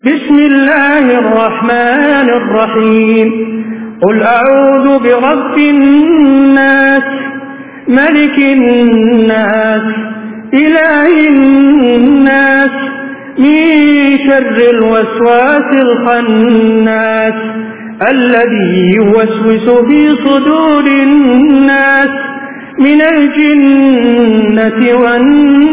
بسم الله الرحمن الرحيم. قل أعوذ برب الناس ملك الناس إله الناس من شر الوسواس الخناس الذي يوسوس في صدور الناس من الجنة والناس.